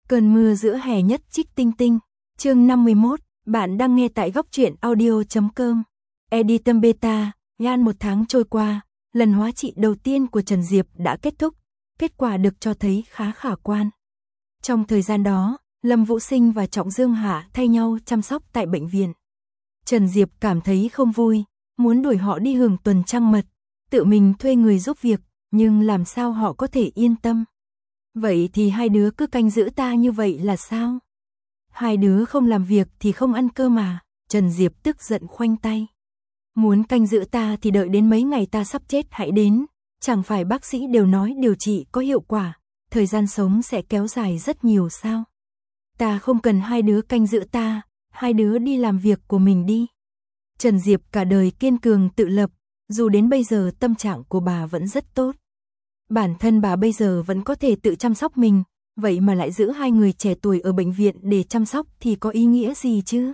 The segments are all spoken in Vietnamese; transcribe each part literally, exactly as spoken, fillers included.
Cơn mưa giữa hè nhất trích tinh tinh. Chương năm mươi mốt, bạn đang nghe tại góc truyện audio chấm com. Editum Beta, gan một tháng trôi qua, lần hóa trị đầu tiên của Trần Diệp đã kết thúc, kết quả được cho thấy khá khả quan. Trong thời gian đó, Lâm Vũ Sinh và Trọng Dương Hạ thay nhau chăm sóc tại bệnh viện. Trần Diệp cảm thấy không vui, muốn đuổi họ đi hưởng tuần trăng mật, tự mình thuê người giúp việc, nhưng làm sao họ có thể yên tâm. Vậy thì hai đứa cứ canh giữ ta như vậy là sao? Hai đứa không làm việc thì không ăn cơm mà, Trần Diệp tức giận khoanh tay. Muốn canh giữ ta thì đợi đến mấy ngày ta sắp chết hãy đến, chẳng phải bác sĩ đều nói điều trị có hiệu quả, thời gian sống sẽ kéo dài rất nhiều sao? Ta không cần hai đứa canh giữ ta, hai đứa đi làm việc của mình đi. Trần Diệp cả đời kiên cường tự lập, dù đến bây giờ tâm trạng của bà vẫn rất tốt. Bản thân bà bây giờ vẫn có thể tự chăm sóc mình, vậy mà lại giữ hai người trẻ tuổi ở bệnh viện để chăm sóc thì có ý nghĩa gì chứ?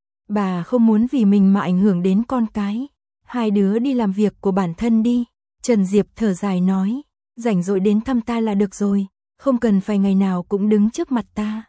Bà không muốn vì mình mà ảnh hưởng đến con cái. Hai đứa đi làm việc của bản thân đi. Trần Diệp thở dài nói, rảnh rỗi đến thăm ta là được rồi, không cần phải ngày nào cũng đứng trước mặt ta.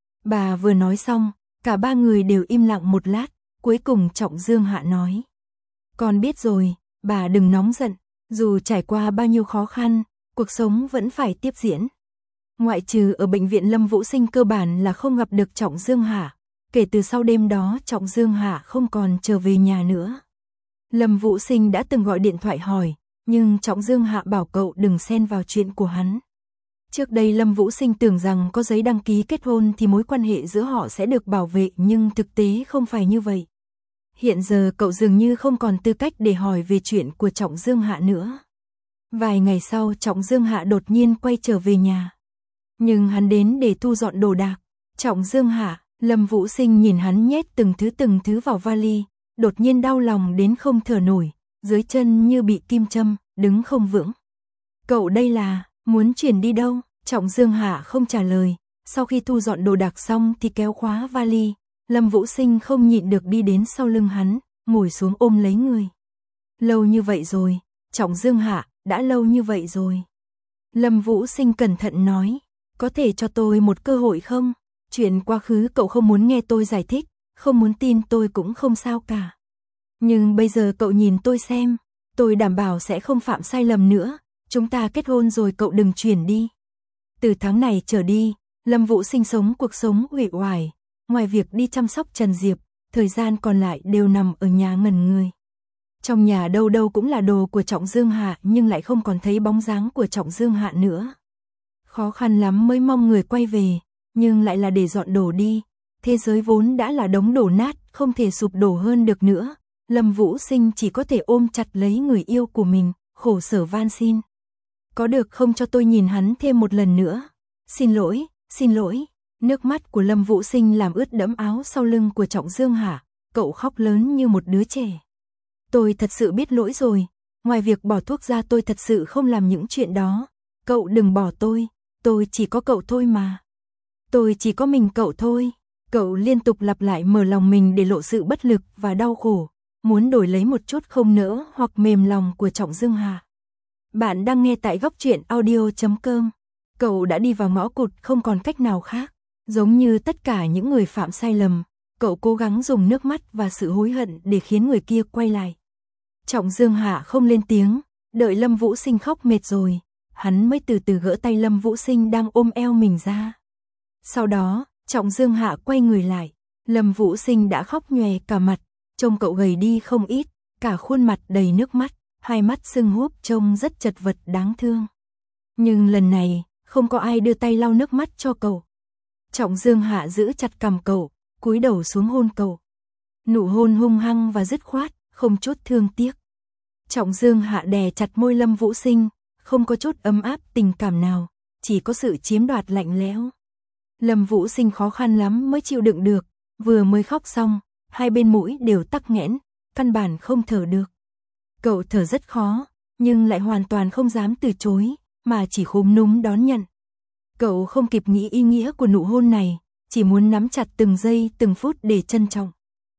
Bà vừa nói xong, cả ba người đều im lặng một lát, cuối cùng Trọng Dương Hạ nói. Con biết rồi, bà đừng nóng giận, dù trải qua bao nhiêu khó khăn, cuộc sống vẫn phải tiếp diễn. Ngoại trừ ở bệnh viện Lâm Vũ Sinh cơ bản là không gặp được Trọng Dương Hạ, kể từ sau đêm đó Trọng Dương Hạ không còn trở về nhà nữa. Lâm Vũ Sinh đã từng gọi điện thoại hỏi, nhưng Trọng Dương Hạ bảo cậu đừng xen vào chuyện của hắn. Trước đây Lâm Vũ Sinh tưởng rằng có giấy đăng ký kết hôn thì mối quan hệ giữa họ sẽ được bảo vệ, nhưng thực tế không phải như vậy. Hiện giờ cậu dường như không còn tư cách để hỏi về chuyện của Trọng Dương Hạ nữa. Vài ngày sau Trọng Dương Hạ đột nhiên quay trở về nhà. Nhưng hắn đến để thu dọn đồ đạc. Trọng Dương Hạ, Lâm Vũ Sinh nhìn hắn nhét từng thứ từng thứ vào vali, đột nhiên đau lòng đến không thở nổi, dưới chân như bị kim châm, đứng không vững. Cậu đây là, muốn chuyển đi đâu? Trọng Dương Hạ không trả lời, sau khi thu dọn đồ đạc xong thì kéo khóa vali. Lâm Vũ Sinh không nhịn được đi đến sau lưng hắn, ngồi xuống ôm lấy người. Lâu như vậy rồi, Trọng Dương Hạ, đã lâu như vậy rồi. Lâm Vũ Sinh cẩn thận nói, có thể cho tôi một cơ hội không? Chuyện quá khứ cậu không muốn nghe tôi giải thích, không muốn tin tôi cũng không sao cả. Nhưng bây giờ cậu nhìn tôi xem, tôi đảm bảo sẽ không phạm sai lầm nữa, chúng ta kết hôn rồi cậu đừng chuyển đi. Từ tháng này trở đi, Lâm Vũ Sinh sống cuộc sống uể oải. Ngoài việc đi chăm sóc Trần Diệp, thời gian còn lại đều nằm ở nhà ngẩn người. Trong nhà đâu đâu cũng là đồ của Trọng Dương Hạ nhưng lại không còn thấy bóng dáng của Trọng Dương Hạ nữa. Khó khăn lắm mới mong người quay về, nhưng lại là để dọn đồ đi. Thế giới vốn đã là đống đổ nát, không thể sụp đổ hơn được nữa. Lâm Vũ Sinh chỉ có thể ôm chặt lấy người yêu của mình, khổ sở van xin. Có được không cho tôi nhìn hắn thêm một lần nữa? Xin lỗi, xin lỗi. Nước mắt của Lâm Vũ Sinh làm ướt đẫm áo sau lưng của Trọng Dương Hạ, cậu khóc lớn như một đứa trẻ. Tôi thật sự biết lỗi rồi, ngoài việc bỏ thuốc ra tôi thật sự không làm những chuyện đó. Cậu đừng bỏ tôi, tôi chỉ có cậu thôi mà. Tôi chỉ có mình cậu thôi. Cậu liên tục lặp lại mở lòng mình để lộ sự bất lực và đau khổ, muốn đổi lấy một chút không nỡ hoặc mềm lòng của Trọng Dương Hạ. Bạn đang nghe tại góc truyện audio chấm com. Cậu đã đi vào ngõ cụt không còn cách nào khác. Giống như tất cả những người phạm sai lầm, cậu cố gắng dùng nước mắt và sự hối hận để khiến người kia quay lại. Trọng Dương Hạ không lên tiếng, đợi Lâm Vũ Sinh khóc mệt rồi, hắn mới từ từ gỡ tay Lâm Vũ Sinh đang ôm eo mình ra. Sau đó, Trọng Dương Hạ quay người lại, Lâm Vũ Sinh đã khóc nhòe cả mặt, trông cậu gầy đi không ít, cả khuôn mặt đầy nước mắt, hai mắt sưng húp trông rất chật vật đáng thương. Nhưng lần này, không có ai đưa tay lau nước mắt cho cậu. Trọng Dương Hạ giữ chặt cằm cậu, cúi đầu xuống hôn cậu. Nụ hôn hung hăng và dứt khoát, không chút thương tiếc. Trọng Dương Hạ đè chặt môi Lâm Vũ Sinh, không có chút ấm áp tình cảm nào, chỉ có sự chiếm đoạt lạnh lẽo. Lâm Vũ Sinh khó khăn lắm mới chịu đựng được, vừa mới khóc xong, hai bên mũi đều tắc nghẽn, căn bản không thở được. Cậu thở rất khó, nhưng lại hoàn toàn không dám từ chối, mà chỉ khúm núm đón nhận. Cậu không kịp nghĩ ý nghĩa của nụ hôn này, chỉ muốn nắm chặt từng giây từng phút để trân trọng.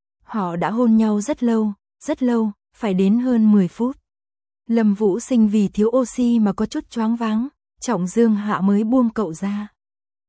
Họ đã hôn nhau rất lâu, rất lâu, phải đến hơn mười phút. Lâm Vũ Sinh vì thiếu oxy mà có chút choáng váng, Trọng Dương Hạ mới buông cậu ra.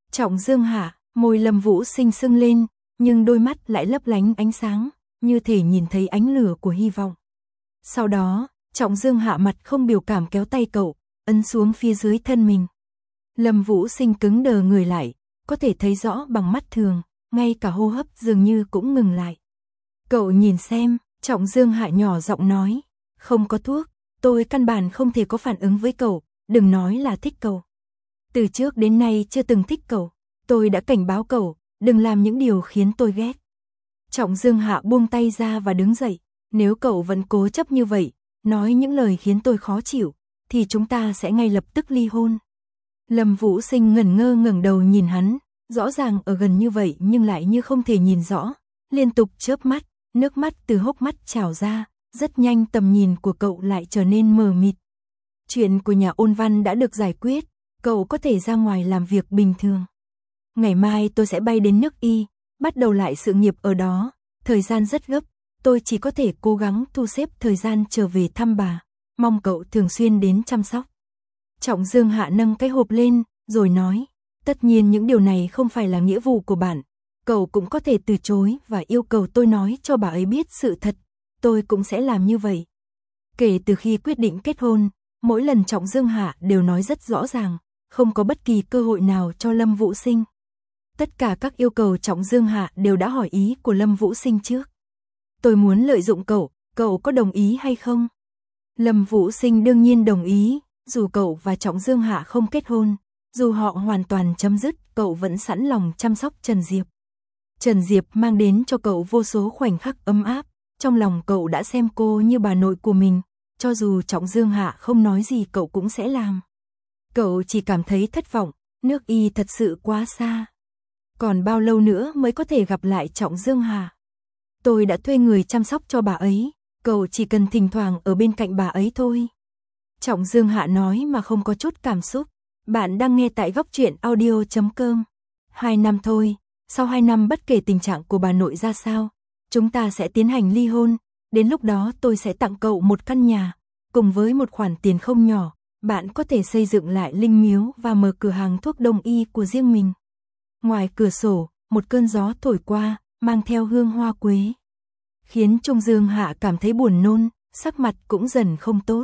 Trọng Dương hạ, môi Lâm Vũ Sinh sưng lên, nhưng đôi mắt lại lấp lánh ánh sáng, như thể nhìn thấy ánh lửa của hy vọng. Sau đó, Trọng Dương hạ mặt không biểu cảm kéo tay cậu, ấn xuống phía dưới thân mình. Lâm Vũ Sinh cứng đờ người lại, có thể thấy rõ bằng mắt thường, ngay cả hô hấp dường như cũng ngừng lại. Cậu nhìn xem, Trọng Dương hạ nhỏ giọng nói, không có thuốc, tôi căn bản không thể có phản ứng với cậu, đừng nói là thích cậu. Từ trước đến nay chưa từng thích cậu, tôi đã cảnh báo cậu, đừng làm những điều khiến tôi ghét. Trọng Dương hạ buông tay ra và đứng dậy, nếu cậu vẫn cố chấp như vậy, nói những lời khiến tôi khó chịu, thì chúng ta sẽ ngay lập tức ly hôn. Lâm Vũ Sinh ngẩn ngơ ngẩng đầu nhìn hắn, rõ ràng ở gần như vậy nhưng lại như không thể nhìn rõ, liên tục chớp mắt, nước mắt từ hốc mắt trào ra, rất nhanh tầm nhìn của cậu lại trở nên mờ mịt. Chuyện của nhà Ôn Văn đã được giải quyết, cậu có thể ra ngoài làm việc bình thường. Ngày mai tôi sẽ bay đến nước Y, bắt đầu lại sự nghiệp ở đó, thời gian rất gấp, tôi chỉ có thể cố gắng thu xếp thời gian trở về thăm bà, mong cậu thường xuyên đến chăm sóc. Trọng Dương hạ nâng cái hộp lên, rồi nói, tất nhiên những điều này không phải là nghĩa vụ của bạn, cậu cũng có thể từ chối và yêu cầu tôi nói cho bà ấy biết sự thật, tôi cũng sẽ làm như vậy. Kể từ khi quyết định kết hôn, mỗi lần Trọng Dương hạ đều nói rất rõ ràng, không có bất kỳ cơ hội nào cho Lâm Vũ Sinh. Tất cả các yêu cầu Trọng Dương hạ đều đã hỏi ý của Lâm Vũ Sinh trước. Tôi muốn lợi dụng cậu, cậu có đồng ý hay không? Lâm Vũ Sinh đương nhiên đồng ý, dù cậu và Trọng Dương hạ không kết hôn, dù họ hoàn toàn chấm dứt, cậu vẫn sẵn lòng chăm sóc Trần Diệp. Trần Diệp mang đến cho cậu vô số khoảnh khắc ấm áp, trong lòng cậu đã xem cô như bà nội của mình, cho dù Trọng Dương hạ không nói gì cậu cũng sẽ làm. Cậu chỉ cảm thấy thất vọng, nước Y thật sự quá xa. Còn bao lâu nữa mới có thể gặp lại Trọng Dương hạ? Tôi đã thuê người chăm sóc cho bà ấy, cậu chỉ cần thỉnh thoảng ở bên cạnh bà ấy thôi. Trọng Dương hạ nói mà không có chút cảm xúc. Bạn đang nghe tại góc truyện audio chấm com. Hai năm thôi, sau hai năm bất kể tình trạng của bà nội ra sao, chúng ta sẽ tiến hành ly hôn, đến lúc đó tôi sẽ tặng cậu một căn nhà, cùng với một khoản tiền không nhỏ, bạn có thể xây dựng lại linh miếu và mở cửa hàng thuốc đông y của riêng mình. Ngoài cửa sổ, một cơn gió thổi qua, mang theo hương hoa quế, khiến Trung Dương hạ cảm thấy buồn nôn, sắc mặt cũng dần không tốt.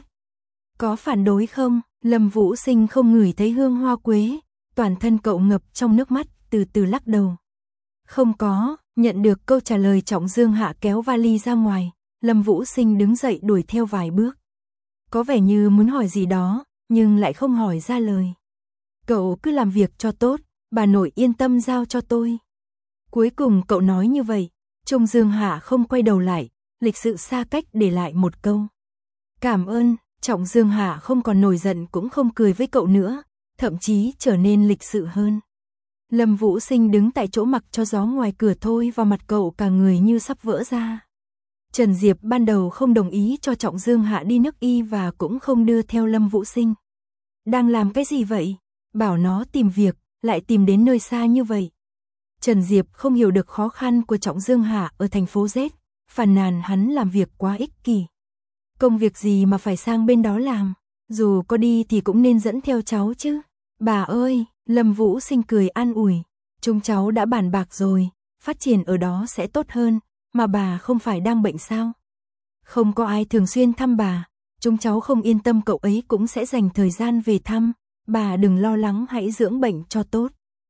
Có phản đối không? Lâm Vũ Sinh không ngửi thấy hương hoa quế, toàn thân cậu ngập trong nước mắt, từ từ lắc đầu. Không có, nhận được câu trả lời Trọng Dương hạ kéo vali ra ngoài, Lâm Vũ Sinh đứng dậy đuổi theo vài bước. Có vẻ như muốn hỏi gì đó, nhưng lại không hỏi ra lời. Cậu cứ làm việc cho tốt, bà nội yên tâm giao cho tôi. Cuối cùng cậu nói như vậy, Trung Dương hạ không quay đầu lại, lịch sự xa cách để lại một câu. Cảm ơn. Trọng Dương hạ không còn nổi giận cũng không cười với cậu nữa, thậm chí trở nên lịch sự hơn. Lâm Vũ Sinh đứng tại chỗ mặc cho gió ngoài cửa thôi vào mặt cậu cả người như sắp vỡ ra. Trần Diệp ban đầu không đồng ý cho Trọng Dương hạ đi nước Y và cũng không đưa theo Lâm Vũ Sinh. Đang làm cái gì vậy? Bảo nó tìm việc, lại tìm đến nơi xa như vậy. Trần Diệp không hiểu được khó khăn của Trọng Dương hạ ở thành phố Z, phàn nàn hắn làm việc quá ích kỷ. Công việc gì mà phải sang bên đó làm, dù có đi thì cũng nên dẫn theo cháu chứ. Bà ơi, Lâm Vũ Sinh cười an ủi, chúng cháu đã bàn bạc rồi, phát triển ở đó sẽ tốt hơn, mà bà không phải đang bệnh sao? Không có ai thường xuyên thăm bà, chúng cháu không yên tâm cậu ấy cũng sẽ dành thời gian về thăm, bà đừng lo lắng, hãy dưỡng bệnh cho tốt.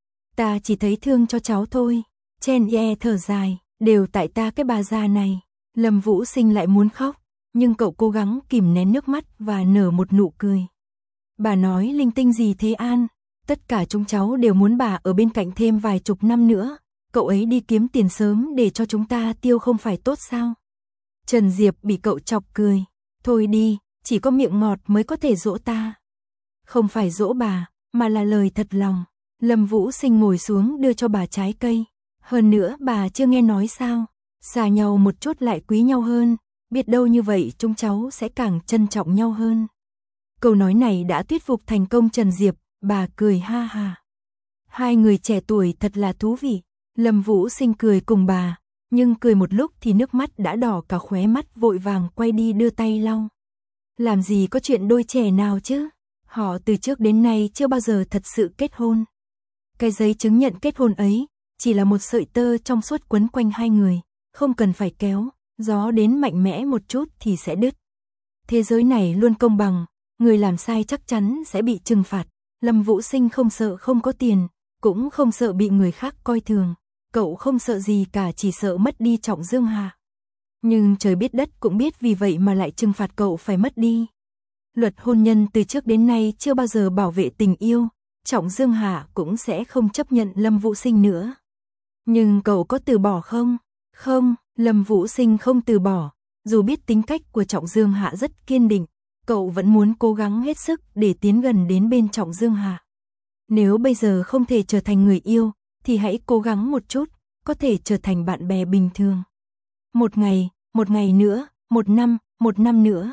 Ta chỉ thấy thương cho cháu thôi. Chen Ye thở dài, đều tại ta cái bà già này. Lâm Vũ Sinh lại muốn khóc, nhưng cậu cố gắng kìm nén nước mắt và nở một nụ cười. Bà nói linh tinh gì thế An? Tất cả chúng cháu đều muốn bà ở bên cạnh thêm vài chục năm nữa. Cậu ấy đi kiếm tiền sớm để cho chúng ta tiêu không phải tốt sao? Trần Diệp bị cậu chọc cười. Thôi đi, chỉ có miệng ngọt mới có thể dỗ ta. Không phải dỗ bà, mà là lời thật lòng. Lâm Vũ Sinh ngồi xuống đưa cho bà trái cây. Hơn nữa bà chưa nghe nói sao? Xa nhau một chút lại quý nhau hơn. Biết đâu như vậy chúng cháu sẽ càng trân trọng nhau hơn. Câu nói này đã thuyết phục thành công Trần Diệp, bà cười ha ha. Hai người trẻ tuổi thật là thú vị. Lâm Vũ Sinh cười cùng bà, nhưng cười một lúc thì nước mắt đã đỏ cả khóe mắt, vội vàng quay đi đưa tay lau. Làm gì có chuyện đôi trẻ nào chứ? Họ từ trước đến nay chưa bao giờ thật sự kết hôn. Cái giấy chứng nhận kết hôn ấy chỉ là một sợi tơ trong suốt quấn quanh hai người, không cần phải kéo, gió đến mạnh mẽ một chút thì sẽ đứt. Thế giới này luôn công bằng, người làm sai chắc chắn sẽ bị trừng phạt. Lâm Vũ Sinh không sợ không có tiền, cũng không sợ bị người khác coi thường. Cậu không sợ gì cả, chỉ sợ mất đi Trọng Dương Hạ. Nhưng trời biết đất cũng biết, vì vậy mà lại trừng phạt cậu phải mất đi. Luật hôn nhân từ trước đến nay chưa bao giờ bảo vệ tình yêu, Trọng Dương Hạ cũng sẽ không chấp nhận Lâm Vũ Sinh nữa. Nhưng cậu có từ bỏ không? Không, Lâm Vũ Sinh không từ bỏ. Dù biết tính cách của Trọng Dương Hạ rất kiên định, cậu vẫn muốn cố gắng hết sức để tiến gần đến bên Trọng Dương Hạ. Nếu bây giờ không thể trở thành người yêu, thì hãy cố gắng một chút, có thể trở thành bạn bè bình thường. Một ngày, một ngày nữa, một năm, một năm nữa.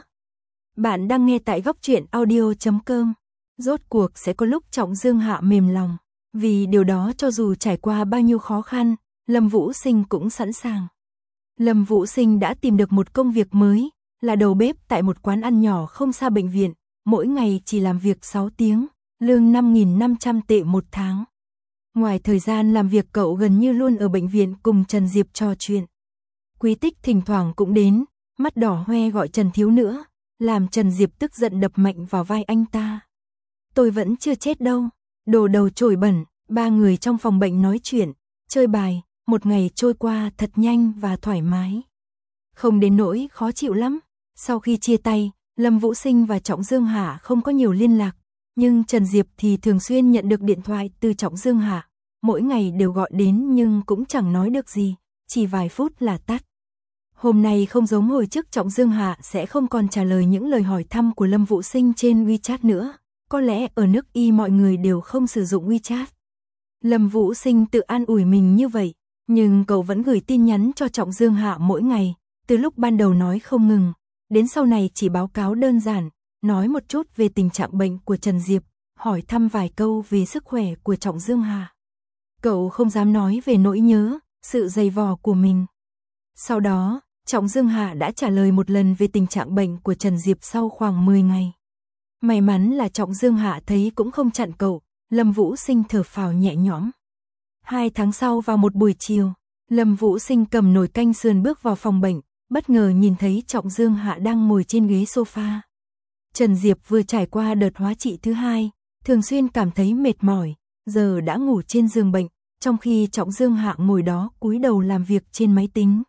Bạn đang nghe tại góc truyện audio chấm com. Rốt cuộc sẽ có lúc Trọng Dương Hạ mềm lòng. Vì điều đó cho dù trải qua bao nhiêu khó khăn, Lâm Vũ Sinh cũng sẵn sàng. Lâm Vũ Sinh đã tìm được một công việc mới, là đầu bếp tại một quán ăn nhỏ không xa bệnh viện, mỗi ngày chỉ làm việc sáu tiếng, lương năm nghìn năm trăm tệ một tháng. Ngoài thời gian làm việc, cậu gần như luôn ở bệnh viện cùng Trần Diệp trò chuyện. Quý Tích thỉnh thoảng cũng đến, mắt đỏ hoe gọi Trần thiếu nữa, làm Trần Diệp tức giận đập mạnh vào vai anh ta. Tôi vẫn chưa chết đâu, đồ đầu chổi bẩn. Ba người trong phòng bệnh nói chuyện, chơi bài, một ngày trôi qua thật nhanh và thoải mái. Không đến nỗi khó chịu lắm. Sau khi chia tay, Lâm Vũ Sinh và Trọng Dương Hạ không có nhiều liên lạc, nhưng Trần Diệp thì thường xuyên nhận được điện thoại từ Trọng Dương Hạ, mỗi ngày đều gọi đến nhưng cũng chẳng nói được gì, chỉ vài phút là tắt. Hôm nay không giống hồi trước, Trọng Dương Hạ sẽ không còn trả lời những lời hỏi thăm của Lâm Vũ Sinh trên WeChat nữa, có lẽ ở nước Y mọi người đều không sử dụng WeChat. Lâm Vũ Sinh tự an ủi mình như vậy, nhưng cậu vẫn gửi tin nhắn cho Trọng Dương Hạ mỗi ngày, từ lúc ban đầu nói không ngừng, đến sau này chỉ báo cáo đơn giản, nói một chút về tình trạng bệnh của Trần Diệp, hỏi thăm vài câu về sức khỏe của Trọng Dương Hạ. Cậu không dám nói về nỗi nhớ, sự dày vò của mình. Sau đó, Trọng Dương Hạ đã trả lời một lần về tình trạng bệnh của Trần Diệp sau khoảng mười ngày. May mắn là Trọng Dương Hạ thấy cũng không chặn cậu, Lâm Vũ Sinh thở phào nhẹ nhõm. Hai tháng sau vào một buổi chiều, Lâm Vũ Sinh cầm nồi canh sườn bước vào phòng bệnh, bất ngờ nhìn thấy Trọng Dương Hạ đang ngồi trên ghế sofa. Trần Diệp vừa trải qua đợt hóa trị thứ hai, thường xuyên cảm thấy mệt mỏi, giờ đã ngủ trên giường bệnh, trong khi Trọng Dương Hạ ngồi đó cúi đầu làm việc trên máy tính.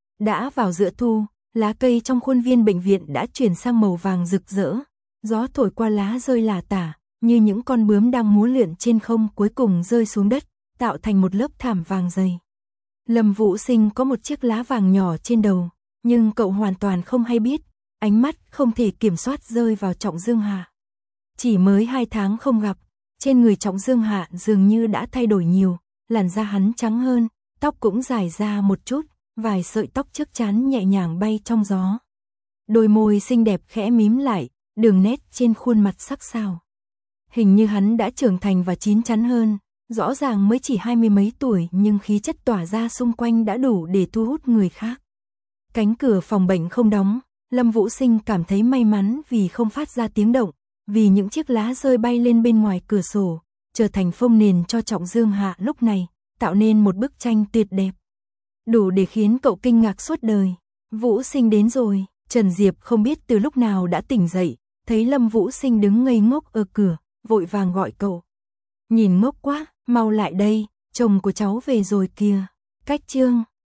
Đã vào giữa thu, lá cây trong khuôn viên bệnh viện đã chuyển sang màu vàng rực rỡ, gió thổi qua lá rơi lả tả, như những con bướm đang múa lượn trên không cuối cùng rơi xuống đất, tạo thành một lớp thảm vàng dày. Lâm Vũ Sinh có một chiếc lá vàng nhỏ trên đầu, nhưng cậu hoàn toàn không hay biết, ánh mắt không thể kiểm soát rơi vào Trọng Dương Hạ. Chỉ mới hai tháng không gặp, trên người Trọng Dương Hạ dường như đã thay đổi nhiều, làn da hắn trắng hơn, tóc cũng dài ra một chút, vài sợi tóc trước trán nhẹ nhàng bay trong gió. Đôi môi xinh đẹp khẽ mím lại, đường nét trên khuôn mặt sắc sảo. Hình như hắn đã trưởng thành và chín chắn hơn, rõ ràng mới chỉ hai mươi mấy tuổi nhưng khí chất tỏa ra xung quanh đã đủ để thu hút người khác. Cánh cửa phòng bệnh không đóng, Lâm Vũ Sinh cảm thấy may mắn vì không phát ra tiếng động, vì những chiếc lá rơi bay lên bên ngoài cửa sổ, trở thành phông nền cho Trọng Dương Hạ lúc này, tạo nên một bức tranh tuyệt đẹp. Đủ để khiến cậu kinh ngạc suốt đời. Vũ Sinh đến rồi. Trần Diệp không biết từ lúc nào đã tỉnh dậy, thấy Lâm Vũ Sinh đứng ngây ngốc ở cửa, vội vàng gọi cậu. Nhìn ngốc quá, mau lại đây, chồng của cháu về rồi kìa. Cách chương